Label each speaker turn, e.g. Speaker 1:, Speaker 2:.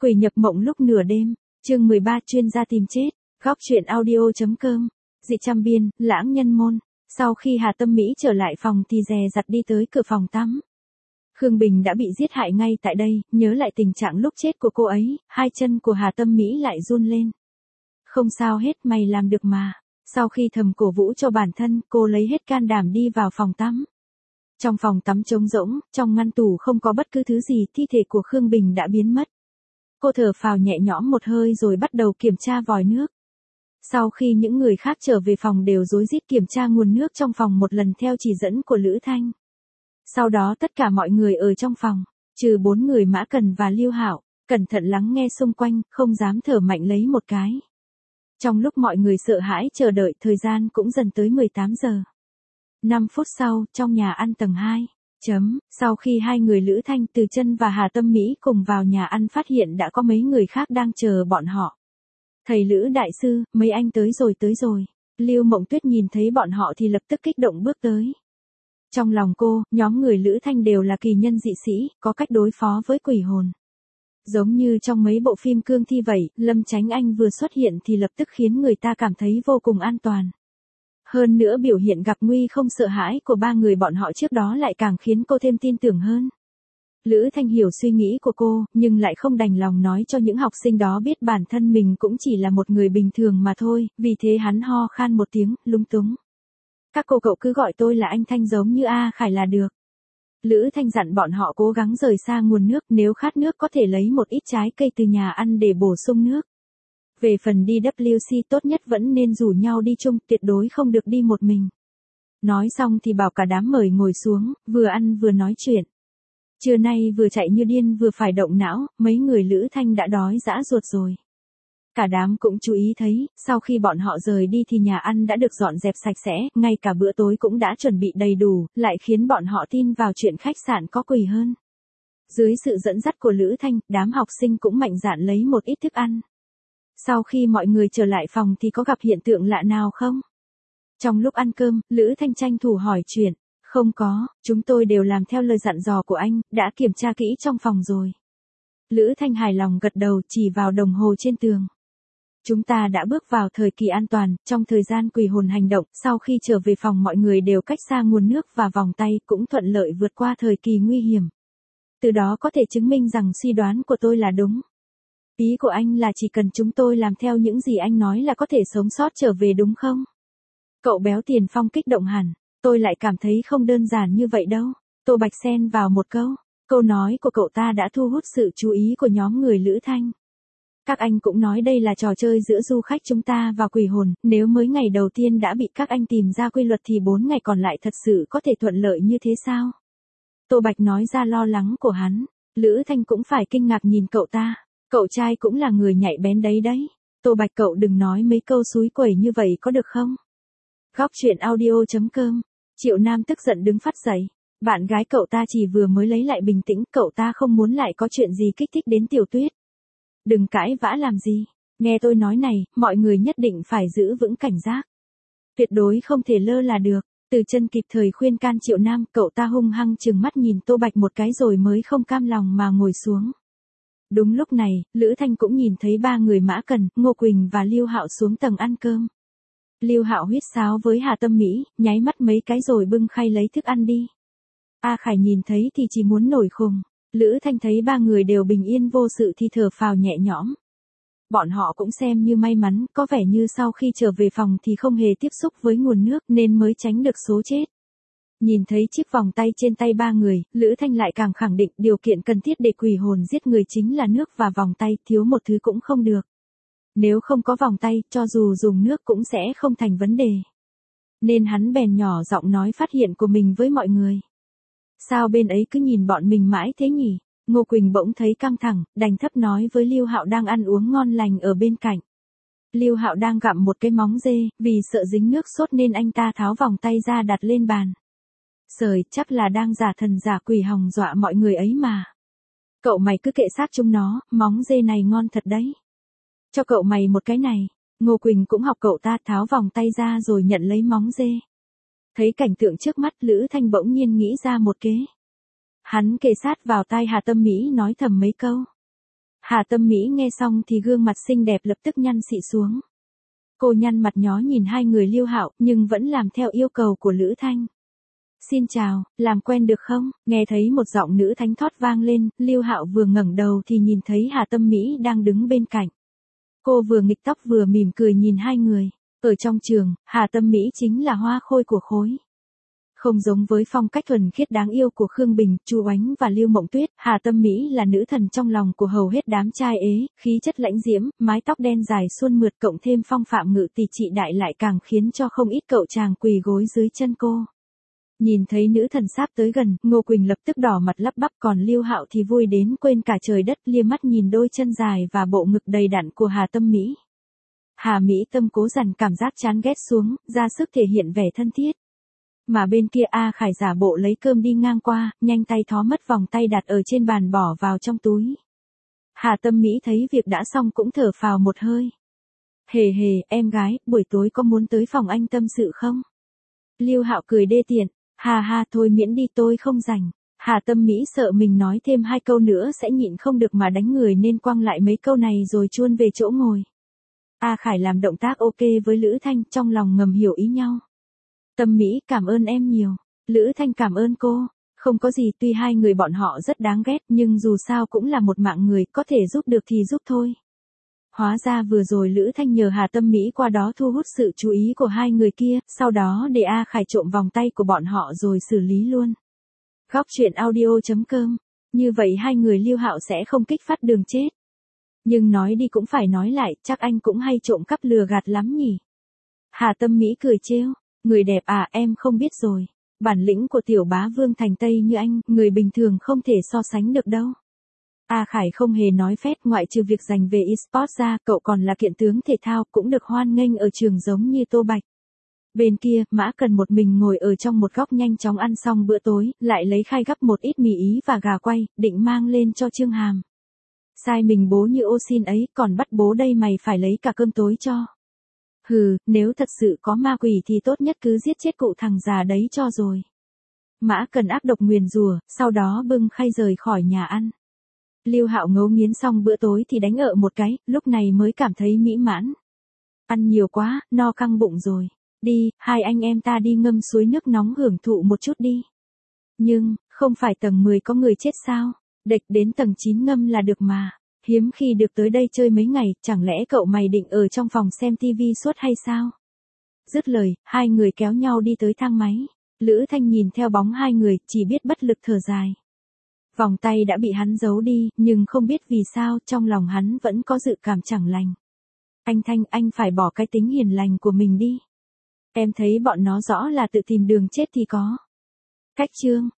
Speaker 1: Quỷ nhập mộng lúc nửa đêm, chương 13 chuyên gia tìm chết, góc truyện audio.com, dị trăm biên, lãng nhân môn. Sau khi Hà Tâm Mỹ trở lại phòng thì dè dặt đi tới cửa phòng tắm. Khương Bình đã bị giết hại ngay tại đây, nhớ lại tình trạng lúc chết của cô ấy, hai chân của Hà Tâm Mỹ lại run lên. Không sao hết, mày làm được mà. Sau khi thầm cổ vũ cho bản thân, cô lấy hết can đảm đi vào phòng tắm. Trong phòng tắm trống rỗng, trong ngăn tủ không có bất cứ thứ gì, thi thể của Khương Bình đã biến mất. Cô thở phào nhẹ nhõm một hơi rồi bắt đầu kiểm tra vòi nước. Sau khi những người khác trở về phòng đều rối rít kiểm tra nguồn nước trong phòng một lần theo chỉ dẫn của Lữ Thanh. Sau đó tất cả mọi người ở trong phòng, trừ 4 người Mã Cần và Lưu Hạo, cẩn thận lắng nghe xung quanh, không dám thở mạnh lấy một cái. Trong lúc mọi người sợ hãi chờ đợi, thời gian cũng dần tới 18 giờ. 5 phút sau, trong nhà ăn tầng 2. Sau khi hai người Lữ Thanh, Từ Chân và Hà Tâm Mỹ cùng vào nhà ăn phát hiện đã có mấy người khác đang chờ bọn họ. Thầy Lữ đại sư, mấy anh tới rồi. Lưu Mộng Tuyết nhìn thấy bọn họ thì lập tức kích động bước tới. Trong lòng cô, nhóm người Lữ Thanh đều là kỳ nhân dị sĩ, có cách đối phó với quỷ hồn. Giống như trong mấy bộ phim cương thi vậy, Lâm Chánh Anh vừa xuất hiện thì lập tức khiến người ta cảm thấy vô cùng an toàn. Hơn nữa biểu hiện gặp nguy không sợ hãi của ba người bọn họ trước đó lại càng khiến cô thêm tin tưởng hơn. Lữ Thanh hiểu suy nghĩ của cô, nhưng lại không đành lòng nói cho những học sinh đó biết bản thân mình cũng chỉ là một người bình thường mà thôi, vì thế hắn ho khan một tiếng, lúng túng. Các cô cậu cứ gọi tôi là anh Thanh giống như A Khải là được. Lữ Thanh dặn bọn họ cố gắng rời xa nguồn nước, nếu khát nước có thể lấy một ít trái cây từ nhà ăn để bổ sung nước. Về phần đi WC tốt nhất vẫn nên rủ nhau đi chung, tuyệt đối không được đi một mình. Nói xong thì bảo cả đám mời ngồi xuống, vừa ăn vừa nói chuyện. Trưa nay vừa chạy như điên vừa phải động não, mấy người Lữ Thanh đã đói dã ruột rồi. Cả đám cũng chú ý thấy, sau khi bọn họ rời đi thì nhà ăn đã được dọn dẹp sạch sẽ, ngay cả bữa tối cũng đã chuẩn bị đầy đủ, lại khiến bọn họ tin vào chuyện khách sạn có quỷ hơn. Dưới sự dẫn dắt của Lữ Thanh, đám học sinh cũng mạnh dạn lấy một ít thức ăn. Sau khi mọi người trở lại phòng thì có gặp hiện tượng lạ nào không? Trong lúc ăn cơm, Lữ Thanh tranh thủ hỏi chuyện. Không có, chúng tôi đều làm theo lời dặn dò của anh, đã kiểm tra kỹ trong phòng rồi. Lữ Thanh hài lòng gật đầu, chỉ vào đồng hồ trên tường. Chúng ta đã bước vào thời kỳ an toàn, trong thời gian quỷ hồn hành động, sau khi trở về phòng mọi người đều cách xa nguồn nước và vòng tay, cũng thuận lợi vượt qua thời kỳ nguy hiểm. Từ đó có thể chứng minh rằng suy đoán của tôi là đúng. Ý của anh là chỉ cần chúng tôi làm theo những gì anh nói là có thể sống sót trở về đúng không? Cậu béo Tiền Phong kích động hẳn, tôi lại cảm thấy không đơn giản như vậy đâu. Tô Bạch xen vào một câu, câu nói của cậu ta đã thu hút sự chú ý của nhóm người Lữ Thanh. Các anh cũng nói đây là trò chơi giữa du khách chúng ta và quỷ hồn, nếu mới ngày đầu tiên đã bị các anh tìm ra quy luật thì 4 ngày còn lại thật sự có thể thuận lợi như thế sao? Tô Bạch nói ra lo lắng của hắn, Lữ Thanh cũng phải kinh ngạc nhìn cậu ta, cậu trai cũng là người nhạy bén đấy. Tô Bạch cậu đừng nói mấy câu xúi quẩy như vậy có được không? Góc truyện audio.com, Triệu Nam tức giận đứng phát dậy, bạn gái cậu ta chỉ vừa mới lấy lại bình tĩnh, cậu ta không muốn lại có chuyện gì kích thích đến Tiểu Tuyết. Đừng cãi vã làm gì, nghe tôi nói này, mọi người nhất định phải giữ vững cảnh giác. Tuyệt đối không thể lơ là được. Từ Chân kịp thời khuyên can Triệu Nam, cậu ta hung hăng trừng mắt nhìn Tô Bạch một cái rồi mới không cam lòng mà ngồi xuống. Đúng lúc này, Lữ Thanh cũng nhìn thấy 3 người Mã Cần, Ngô Quỳnh và Lưu Hạo xuống tầng ăn cơm. Lưu Hạo huýt sáo với Hà Tâm Mỹ, nháy mắt mấy cái rồi bưng khay lấy thức ăn đi. A Khải nhìn thấy thì chỉ muốn nổi khùng. Lữ Thanh thấy 3 người đều bình yên vô sự thì thở phào nhẹ nhõm. Bọn họ cũng xem như may mắn, có vẻ như sau khi trở về phòng thì không hề tiếp xúc với nguồn nước nên mới tránh được số chết. Nhìn thấy chiếc vòng tay trên tay 3 người, Lữ Thanh lại càng khẳng định điều kiện cần thiết để quỷ hồn giết người chính là nước và vòng tay, thiếu một thứ cũng không được. Nếu không có vòng tay, cho dù dùng nước cũng sẽ không thành vấn đề. Nên hắn bèn nhỏ giọng nói phát hiện của mình với mọi người. Sao bên ấy cứ nhìn bọn mình mãi thế nhỉ? Ngô Quỳnh bỗng thấy căng thẳng, đành thấp nói với Lưu Hạo đang ăn uống ngon lành ở bên cạnh. Lưu Hạo đang gặm một cái móng dê, vì sợ dính nước sốt nên anh ta tháo vòng tay ra đặt lên bàn. Sời, chắc là đang giả thần giả quỷ hòng dọa mọi người ấy mà. Cậu mày cứ kệ xác chúng nó, móng dê này ngon thật đấy. Cho cậu mày một cái này. Ngô Quỳnh cũng học cậu ta tháo vòng tay ra rồi nhận lấy móng dê. Thấy cảnh tượng trước mắt, Lữ Thanh bỗng nhiên nghĩ ra một kế. Hắn kề sát vào tai Hà Tâm Mỹ nói thầm mấy câu. Hà Tâm Mỹ nghe xong thì gương mặt xinh đẹp lập tức nhăn xị xuống. Cô nhăn mặt nhó nhìn hai người Lưu Hạo, nhưng vẫn làm theo yêu cầu của Lữ Thanh. Xin chào, làm quen được không? Nghe thấy một giọng nữ thánh thót vang lên, Lưu Hạo vừa ngẩng đầu thì nhìn thấy Hà Tâm Mỹ đang đứng bên cạnh. Cô vừa nghịch tóc vừa mỉm cười nhìn hai người. Ở trong trường, Hà Tâm Mỹ chính là hoa khôi của khối. Không giống với phong cách thuần khiết đáng yêu của Khương Bình, Chu Oánh và Lưu Mộng Tuyết, Hà Tâm Mỹ là nữ thần trong lòng của hầu hết đám trai ế, khí chất lãnh diễm, mái tóc đen dài suôn mượt cộng thêm phong phạm ngự tỷ trị đại lại càng khiến cho không ít cậu chàng quỳ gối dưới chân cô. Nhìn thấy nữ thần sắp tới gần, Ngô Quỳnh lập tức đỏ mặt lắp bắp, còn Lưu Hạo thì vui đến quên cả trời đất, lia mắt nhìn đôi chân dài và bộ ngực đầy đặn của Hà Tâm Mỹ. Hà Mỹ Tâm cố dằn cảm giác chán ghét xuống, ra sức thể hiện vẻ thân thiết. Mà bên kia A Khải giả bộ lấy cơm đi ngang qua, nhanh tay thó mất vòng tay đặt ở trên bàn bỏ vào trong túi. Hà Tâm Mỹ thấy việc đã xong cũng thở phào một hơi. Hề hề, em gái, buổi tối có muốn tới phòng anh tâm sự không? Lưu Hạo cười đê tiện, hà hà thôi miễn đi tôi không rảnh. Hà Tâm Mỹ sợ mình nói thêm hai câu nữa sẽ nhịn không được mà đánh người nên quăng lại mấy câu này rồi chuôn về chỗ ngồi. A Khải làm động tác ok với Lữ Thanh, trong lòng ngầm hiểu ý nhau. Tâm Mỹ cảm ơn em nhiều. Lữ Thanh cảm ơn cô. Không có gì, tuy hai người bọn họ rất đáng ghét nhưng dù sao cũng là một mạng người, có thể giúp được thì giúp thôi. Hóa ra vừa rồi Lữ Thanh nhờ Hà Tâm Mỹ qua đó thu hút sự chú ý của hai người kia, sau đó để A Khải trộm vòng tay của bọn họ rồi xử lý luôn. Góc truyện audio.com. Như vậy hai người Lưu Hạo sẽ không kích phát đường chết. Nhưng nói đi cũng phải nói lại, chắc anh cũng hay trộm cắp lừa gạt lắm nhỉ. Hà Tâm Mỹ cười trêu, người đẹp à, em không biết rồi. Bản lĩnh của tiểu bá vương thành Tây như anh, người bình thường không thể so sánh được đâu. A Khải không hề nói phét, ngoại trừ việc dành về eSports ra, cậu còn là kiện tướng thể thao, cũng được hoan nghênh ở trường giống như Tô Bạch. Bên kia, Mã Cần một mình ngồi ở trong một góc nhanh chóng ăn xong bữa tối, lại lấy khay gắp một ít mì ý và gà quay, định mang lên cho Trương Hàm. Sai mình bố như ô xin ấy, còn bắt bố đây mày phải lấy cả cơm tối cho. Hừ, nếu thật sự có ma quỷ thì tốt nhất cứ giết chết cụ thằng già đấy cho rồi. Mã Cần ác độc nguyền rủa, sau đó bưng khay rời khỏi nhà ăn. Lưu Hạo ngấu nghiến xong bữa tối thì đánh ợ một cái, lúc này mới cảm thấy mỹ mãn. Ăn nhiều quá, no căng bụng rồi. Đi, hai anh em ta đi ngâm suối nước nóng hưởng thụ một chút đi. Nhưng, không phải tầng 10 có người chết sao? Địch đến tầng 9 ngâm là được mà. Hiếm khi được tới đây chơi mấy ngày, chẳng lẽ cậu mày định ở trong phòng xem tivi suốt hay sao? Dứt lời, hai người kéo nhau đi tới thang máy. Lữ Thanh nhìn theo bóng hai người, chỉ biết bất lực thở dài. Vòng tay đã bị hắn giấu đi, nhưng không biết vì sao, trong lòng hắn vẫn có dự cảm chẳng lành. Anh Thanh, anh phải bỏ cái tính hiền lành của mình đi. Em thấy bọn nó rõ là tự tìm đường chết thì có. Cách chương.